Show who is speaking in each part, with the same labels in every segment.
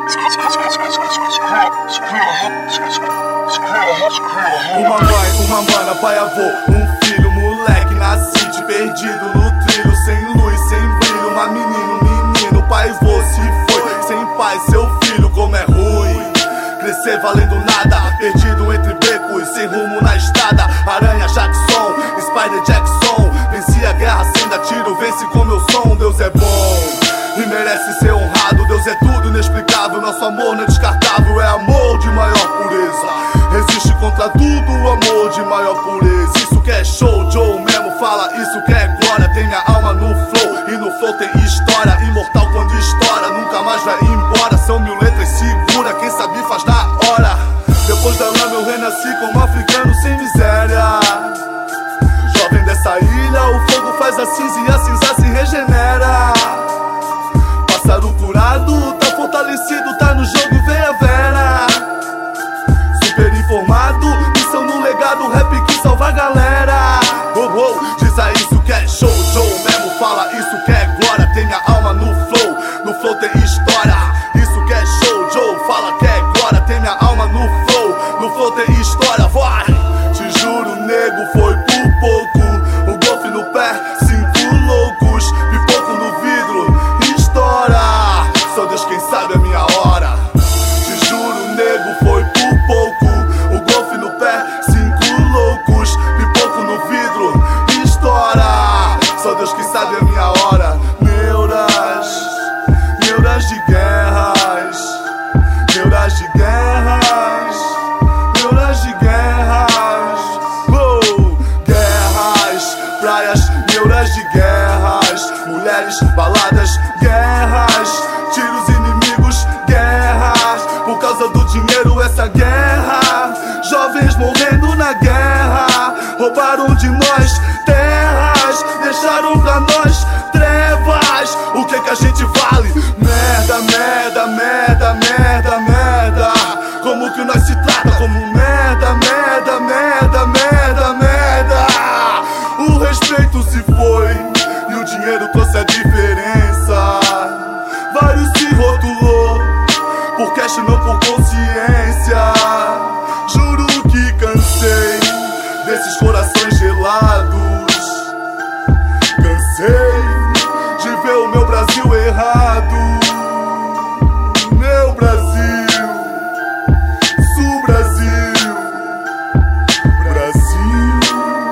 Speaker 1: Uma mana, pai, avô, um filho, moleque, nascido, perdido no trilho, sem luz, sem brilho, uma menino, pai, vô, se foi, sem pai, seu filho, como é ruim. Crescer valendo nada, perdido entre becos, sem rumo na estrada. Aranha Jackson, Spider Jackson, venci a guerra sem dar tiro, vence com meu som. Deus é bom e merece ser honrado. Deus é tudo inexplicável, nosso amor não é descartável. É amor de maior pureza, resiste contra tudo, amor de maior pureza. Isso que é show, Joe mesmo fala, isso que é glória. Tem minha alma no flow, e no flow tem história. Imortal quando estoura, nunca mais vai embora. São 1000 letras, segura, quem sabe faz na hora. Depois da lama eu renasci como africano sem miséria. Jovem dessa ilha, o fogo faz a cinza e a cinza se regenera. Pássaro curado, tá fortalecido, tá no jogo, vem a vera. Super informado, missão no legado, rap que salva a galera. Diz a isso que é show, Joe mesmo fala, isso que é glória. Tem minha alma no flow tem história. Isso que é show, Joe fala que é glória. Tem minha alma no flow tem história. Vai, te juro, nego, foi por pouco. O golfe no pé, 5 loucos, pipoco no vidro, estoura. Só Deus quem sabe a minha hora. Te juro, nego, foi por pouco. O golfe no pé, 5 loucos, pipoco no vidro, estoura. Só Deus que sabe a minha hora. Neuras de guerras, neuras de guerras, neuras de guerras. Guerras, praias, neuras de guerras. Mulheres, baladas, guerras. Tiros inimigos, guerras. Por causa do dinheiro essa guerra. Jovens morrendo na guerra. Roubaram de nós terras, deixaram pra nós trevas. O que a gente vale? Merda, merda, merda, merda, merda. Como que nós se trata? Como merda, merda, merda, merda, merda. O respeito se foi e o dinheiro trouxe a diferença. Vários se rotulou por cash, não por consciência. Juro que cansei desses corações gelados. Cansei de ver o meu Brasil errado. Meu Brasil, Sul Brasil, Brasil,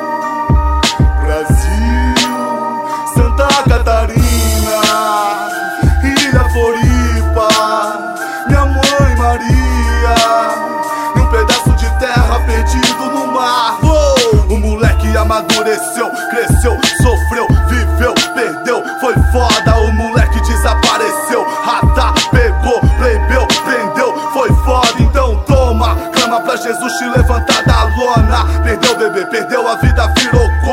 Speaker 1: Brasil, Santa Catarina, Ilha Floripa, minha mãe Maria, e um pedaço de terra perdido no mar. O moleque amadureceu, cresceu, sofreu, viveu, perdeu, foi foda. O moleque desapareceu, rata pegou, plebeu, prendeu, foi foda. Então toma, clama pra Jesus te levantar da lona. Perdeu, bebê, perdeu, a vida virou